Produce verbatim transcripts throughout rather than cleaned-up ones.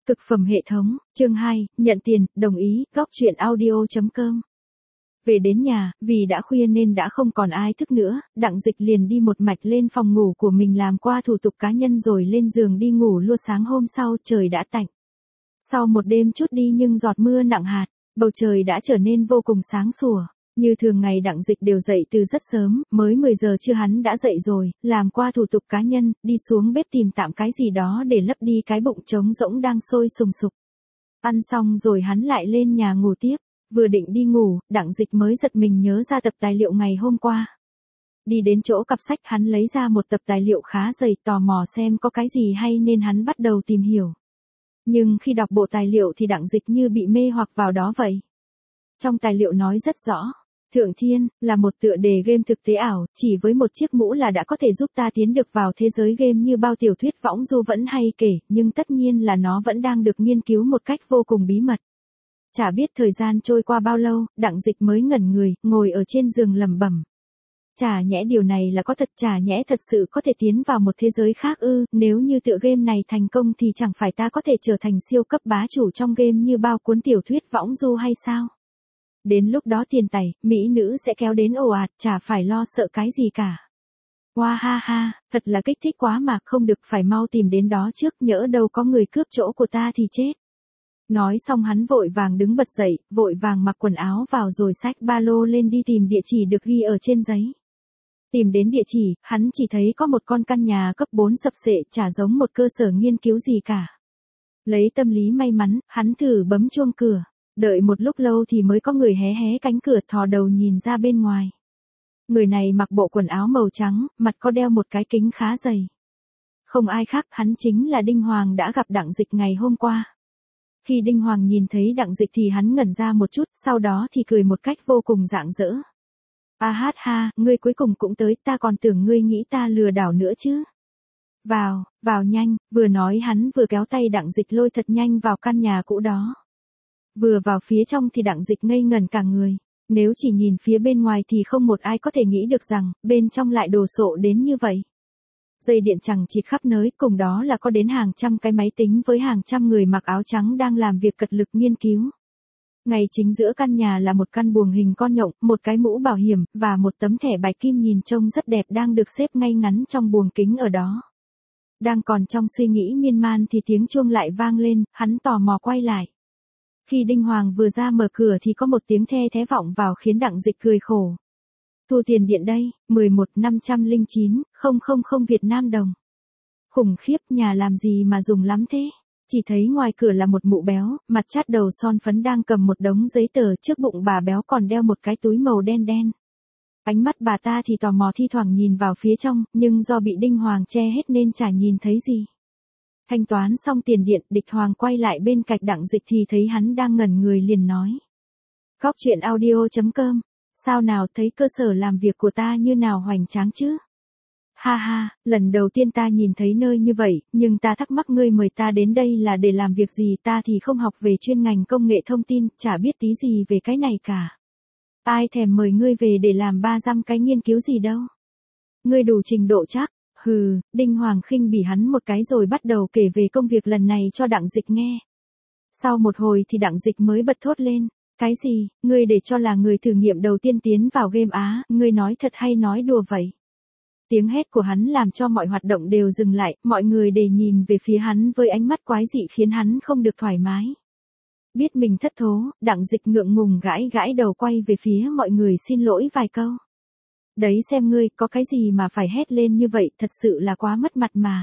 Cực phẩm hệ thống, chương hai, nhận tiền, đồng ý, góc truyện audio chấm com. Về đến nhà, vì đã khuya nên đã không còn ai thức nữa, Đặng Dịch liền đi một mạch lên phòng ngủ của mình làm qua thủ tục cá nhân rồi lên giường đi ngủ luôn. Sáng hôm sau trời đã tạnh. Sau một đêm chút đi nhưng giọt mưa nặng hạt, bầu trời đã trở nên vô cùng sáng sủa. Như thường ngày Đặng Dịch đều dậy từ rất sớm, mới mười giờ trưa hắn đã dậy rồi, làm qua thủ tục cá nhân, đi xuống bếp tìm tạm cái gì đó để lấp đi cái bụng trống rỗng đang sôi sùng sục. Ăn xong rồi hắn lại lên nhà ngủ tiếp, vừa định đi ngủ, Đặng Dịch mới giật mình nhớ ra tập tài liệu ngày hôm qua. Đi đến chỗ cặp sách hắn lấy ra một tập tài liệu khá dày, tò mò xem có cái gì hay nên hắn bắt đầu tìm hiểu. Nhưng khi đọc bộ tài liệu thì Đặng Dịch như bị mê hoặc vào đó vậy. Trong tài liệu nói rất rõ. Thượng Thiên, là một tựa đề game thực tế ảo, chỉ với một chiếc mũ là đã có thể giúp ta tiến được vào thế giới game như bao tiểu thuyết võng du vẫn hay kể, nhưng tất nhiên là nó vẫn đang được nghiên cứu một cách vô cùng bí mật. Chả biết thời gian trôi qua bao lâu, Đặng Dịch mới ngẩn người, ngồi ở trên giường lẩm bẩm. Chả nhẽ điều này là có thật, chả nhẽ thật sự có thể tiến vào một thế giới khác ư, nếu như tựa game này thành công thì chẳng phải ta có thể trở thành siêu cấp bá chủ trong game như bao cuốn tiểu thuyết võng du hay sao? Đến lúc đó tiền tài, mỹ nữ sẽ kéo đến ồ ạt, chả phải lo sợ cái gì cả. Wow ha ha, thật là kích thích quá mà, không được, phải mau tìm đến đó trước, nhỡ đâu có người cướp chỗ của ta thì chết. Nói xong hắn vội vàng đứng bật dậy, vội vàng mặc quần áo vào rồi xách ba lô lên đi tìm địa chỉ được ghi ở trên giấy. Tìm đến địa chỉ, hắn chỉ thấy có một con căn nhà cấp bốn sập sệ, chả giống một cơ sở nghiên cứu gì cả. Lấy tâm lý may mắn, hắn thử bấm chuông cửa. Đợi một lúc lâu thì mới có người hé hé cánh cửa, thò đầu nhìn ra bên ngoài. Người này mặc bộ quần áo màu trắng, mặt có đeo một cái kính khá dày. Không ai khác, hắn chính là Đinh Hoàng đã gặp Đặng Dịch ngày hôm qua. Khi Đinh Hoàng nhìn thấy Đặng Dịch thì hắn ngẩn ra một chút, sau đó thì cười một cách vô cùng rạng rỡ. A hát ha, ngươi cuối cùng cũng tới, ta còn tưởng ngươi nghĩ ta lừa đảo nữa chứ. Vào, vào nhanh, vừa nói hắn vừa kéo tay Đặng Dịch lôi thật nhanh vào căn nhà cũ đó. Vừa vào phía trong thì Đặng Dịch ngây ngẩn cả người, nếu chỉ nhìn phía bên ngoài thì không một ai có thể nghĩ được rằng, bên trong lại đồ sộ đến như vậy. Dây điện chằng chịt khắp nơi, cùng đó là có đến hàng trăm cái máy tính với hàng trăm người mặc áo trắng đang làm việc cật lực nghiên cứu. Ngay chính giữa căn nhà là một căn buồng hình con nhộng, một cái mũ bảo hiểm, và một tấm thẻ bài kim nhìn trông rất đẹp đang được xếp ngay ngắn trong buồng kính ở đó. Đang còn trong suy nghĩ miên man thì tiếng chuông lại vang lên, hắn tò mò quay lại. Khi Đinh Hoàng vừa ra mở cửa thì có một tiếng the thé vọng vào khiến Đặng Dịch cười khổ. Thu tiền điện đây, mười một năm trăm lẻ chín nghìn Việt Nam đồng. Khủng khiếp, nhà làm gì mà dùng lắm thế? Chỉ thấy ngoài cửa là một mụ béo, mặt chát đầu son phấn đang cầm một đống giấy tờ, trước bụng bà béo còn đeo một cái túi màu đen đen. Ánh mắt bà ta thì tò mò thi thoảng nhìn vào phía trong, nhưng do bị Đinh Hoàng che hết nên chả nhìn thấy gì. Thanh toán xong tiền điện, Địch Hoàng quay lại bên cạnh Đặng Dịch thì thấy hắn đang ngẩn người liền nói. Góc truyện audio chấm com, sao nào, thấy cơ sở làm việc của ta như nào hoành tráng chứ? Ha ha, lần đầu tiên ta nhìn thấy nơi như vậy, nhưng ta thắc mắc ngươi mời ta đến đây là để làm việc gì, ta thì không học về chuyên ngành công nghệ thông tin, chả biết tí gì về cái này cả. Ai thèm mời ngươi về để làm ba dăm cái nghiên cứu gì đâu. Ngươi đủ trình độ chắc. Hừ, Đinh Hoàng khinh bỉ hắn một cái rồi bắt đầu kể về công việc lần này cho Đặng Dịch nghe. Sau một hồi thì Đặng Dịch mới bật thốt lên. Cái gì, ngươi để cho là người thử nghiệm đầu tiên tiến vào game Á, ngươi nói thật hay nói đùa vậy? Tiếng hét của hắn làm cho mọi hoạt động đều dừng lại, mọi người đều nhìn về phía hắn với ánh mắt quái dị khiến hắn không được thoải mái. Biết mình thất thố, Đặng Dịch ngượng ngùng gãi gãi đầu quay về phía mọi người xin lỗi vài câu. Đấy xem ngươi, có cái gì mà phải hét lên như vậy, thật sự là quá mất mặt mà.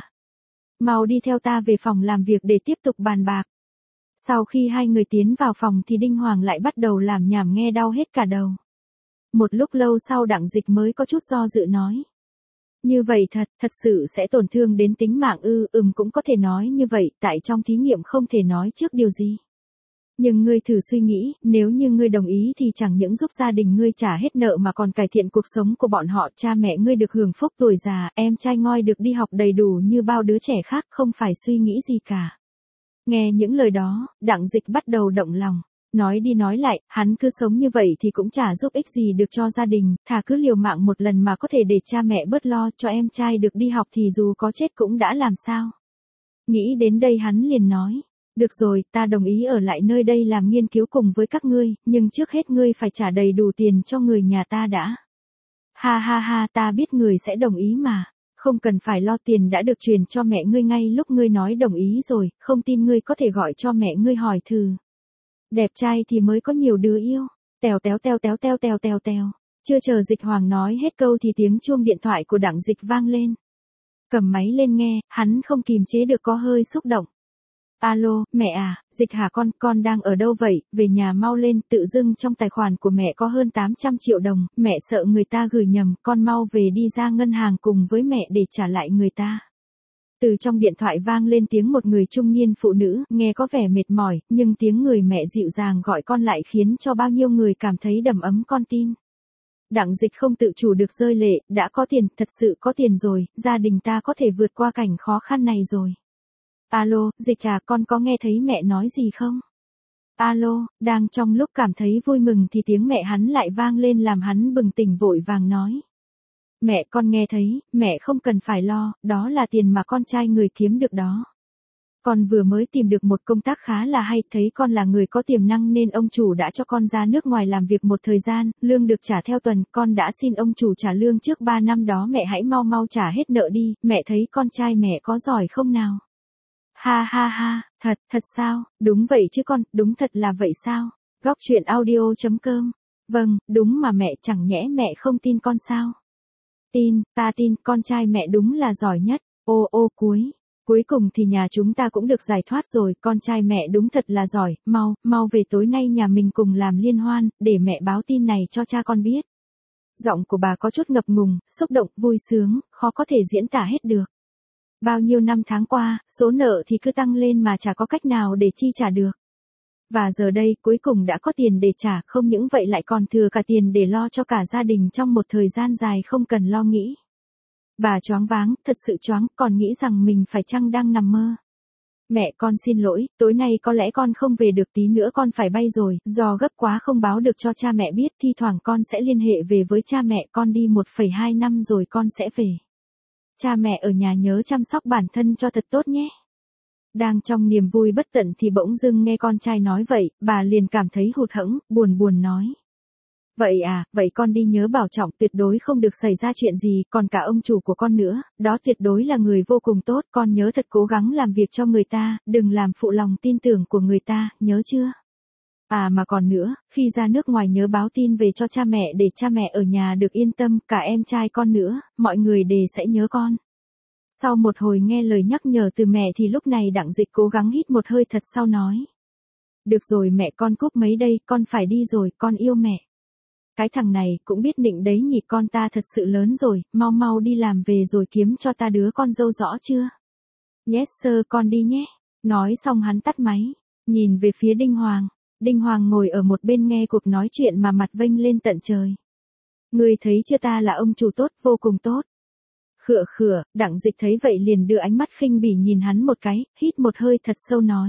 Mau đi theo ta về phòng làm việc để tiếp tục bàn bạc. Sau khi hai người tiến vào phòng thì Đinh Hoàng lại bắt đầu làm nhảm nghe đau hết cả đầu. Một lúc lâu sau Đặng Dịch mới có chút do dự nói. Như vậy thật, thật sự sẽ tổn thương đến tính mạng ư, ừm cũng có thể nói như vậy, tại trong thí nghiệm không thể nói trước điều gì. Nhưng ngươi thử suy nghĩ, nếu như ngươi đồng ý thì chẳng những giúp gia đình ngươi trả hết nợ mà còn cải thiện cuộc sống của bọn họ, cha mẹ ngươi được hưởng phúc tuổi già, em trai ngoi được đi học đầy đủ như bao đứa trẻ khác, không phải suy nghĩ gì cả. Nghe những lời đó, Đặng Dịch bắt đầu động lòng. Nói đi nói lại, hắn cứ sống như vậy thì cũng chả giúp ích gì được cho gia đình, thà cứ liều mạng một lần mà có thể để cha mẹ bớt lo, cho em trai được đi học thì dù có chết cũng đã làm sao. Nghĩ đến đây hắn liền nói. Được rồi, ta đồng ý ở lại nơi đây làm nghiên cứu cùng với các ngươi, nhưng trước hết ngươi phải trả đầy đủ tiền cho người nhà ta đã. Ha ha ha, ta biết người sẽ đồng ý mà. Không cần phải lo, tiền đã được truyền cho mẹ ngươi ngay lúc ngươi nói đồng ý rồi, không tin ngươi có thể gọi cho mẹ ngươi hỏi thử. Đẹp trai thì mới có nhiều đứa yêu. Tèo téo teo téo teo teo teo teo. Chưa chờ Dịch Hoàng nói hết câu thì tiếng chuông điện thoại của Đặng Dịch vang lên. Cầm máy lên nghe, hắn không kìm chế được có hơi xúc động. Alo, mẹ à, Dịch hả con, con đang ở đâu vậy, về nhà mau lên, tự dưng trong tài khoản của mẹ có hơn tám trăm triệu đồng, mẹ sợ người ta gửi nhầm, con mau về đi ra ngân hàng cùng với mẹ để trả lại người ta. Từ trong điện thoại vang lên tiếng một người trung niên phụ nữ, nghe có vẻ mệt mỏi, nhưng tiếng người mẹ dịu dàng gọi con lại khiến cho bao nhiêu người cảm thấy đầm ấm con tin. Đặng Dịch không tự chủ được rơi lệ, đã có tiền, thật sự có tiền rồi, gia đình ta có thể vượt qua cảnh khó khăn này rồi. Alo, Dịch à, con có nghe thấy mẹ nói gì không? Alo, đang trong lúc cảm thấy vui mừng thì tiếng mẹ hắn lại vang lên làm hắn bừng tỉnh vội vàng nói. Mẹ, con nghe thấy, mẹ không cần phải lo, đó là tiền mà con trai người kiếm được đó. Con vừa mới tìm được một công tác khá là hay, thấy con là người có tiềm năng nên ông chủ đã cho con ra nước ngoài làm việc một thời gian, lương được trả theo tuần, con đã xin ông chủ trả lương trước ba năm đó, mẹ hãy mau mau trả hết nợ đi, mẹ thấy con trai mẹ có giỏi không nào? Ha ha ha, thật, thật sao, đúng vậy chứ con, đúng thật là vậy sao? Góc truyện audio chấm com. Vâng, đúng mà mẹ, chẳng nhẽ mẹ không tin con sao? Tin, ta tin, con trai mẹ đúng là giỏi nhất. Ô ô cuối. Cuối cùng thì nhà chúng ta cũng được giải thoát rồi, con trai mẹ đúng thật là giỏi, mau, mau về tối nay nhà mình cùng làm liên hoan, để mẹ báo tin này cho cha con biết. Giọng của bà có chút ngập ngùng, xúc động, vui sướng, khó có thể diễn tả hết được. Bao nhiêu năm tháng qua, số nợ thì cứ tăng lên mà chả có cách nào để chi trả được. Và giờ đây, cuối cùng đã có tiền để trả, không những vậy lại còn thừa cả tiền để lo cho cả gia đình trong một thời gian dài không cần lo nghĩ. Bà choáng váng, thật sự choáng, còn nghĩ rằng mình phải chăng đang nằm mơ. Mẹ, con xin lỗi, tối nay có lẽ con không về được, tí nữa con phải bay rồi, do gấp quá không báo được cho cha mẹ biết, thi thoảng con sẽ liên hệ về với cha mẹ, con đi một phẩy hai năm rồi con sẽ về. Cha mẹ ở nhà nhớ chăm sóc bản thân cho thật tốt nhé. Đang trong niềm vui bất tận thì bỗng dưng nghe con trai nói vậy, bà liền cảm thấy hụt hẫng, buồn buồn nói. Vậy à, vậy con đi nhớ bảo trọng, tuyệt đối không được xảy ra chuyện gì, còn cả ông chủ của con nữa, đó tuyệt đối là người vô cùng tốt, con nhớ thật cố gắng làm việc cho người ta, đừng làm phụ lòng tin tưởng của người ta, nhớ chưa? À mà còn nữa, khi ra nước ngoài nhớ báo tin về cho cha mẹ để cha mẹ ở nhà được yên tâm, cả em trai con nữa, mọi người đều sẽ nhớ con. Sau một hồi nghe lời nhắc nhở từ mẹ thì lúc này Đặng Dịch cố gắng hít một hơi thật sau nói. Được rồi mẹ, con cúp mấy đây, con phải đi rồi, con yêu mẹ. Cái thằng này cũng biết định đấy nhỉ, con ta thật sự lớn rồi, mau mau đi làm về rồi kiếm cho ta đứa con dâu rõ chưa? Yes sir, con đi nhé. Nói xong hắn tắt máy, nhìn về phía Đinh Hoàng. Đinh Hoàng ngồi ở một bên nghe cuộc nói chuyện mà mặt vênh lên tận trời. Ngươi thấy chưa, ta là ông chủ tốt, vô cùng tốt. Khựa khựa, Đặng Dịch thấy vậy liền đưa ánh mắt khinh bỉ nhìn hắn một cái, hít một hơi thật sâu nói.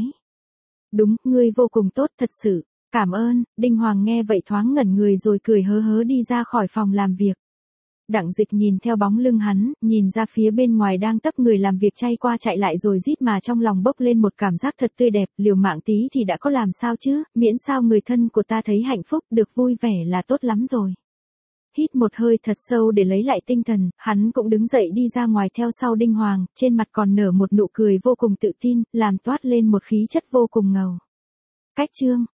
Đúng, ngươi vô cùng tốt thật sự. Cảm ơn. Đinh Hoàng nghe vậy thoáng ngẩn người rồi cười hớ hớ đi ra khỏi phòng làm việc. Đặng Dịch nhìn theo bóng lưng hắn, nhìn ra phía bên ngoài đang tấp người làm việc chay qua chạy lại rồi rít mà trong lòng bốc lên một cảm giác thật tươi đẹp, liều mạng tí thì đã có làm sao chứ, miễn sao người thân của ta thấy hạnh phúc, được vui vẻ là tốt lắm rồi. Hít một hơi thật sâu để lấy lại tinh thần, hắn cũng đứng dậy đi ra ngoài theo sau Đinh Hoàng, trên mặt còn nở một nụ cười vô cùng tự tin, làm toát lên một khí chất vô cùng ngầu. Cách chương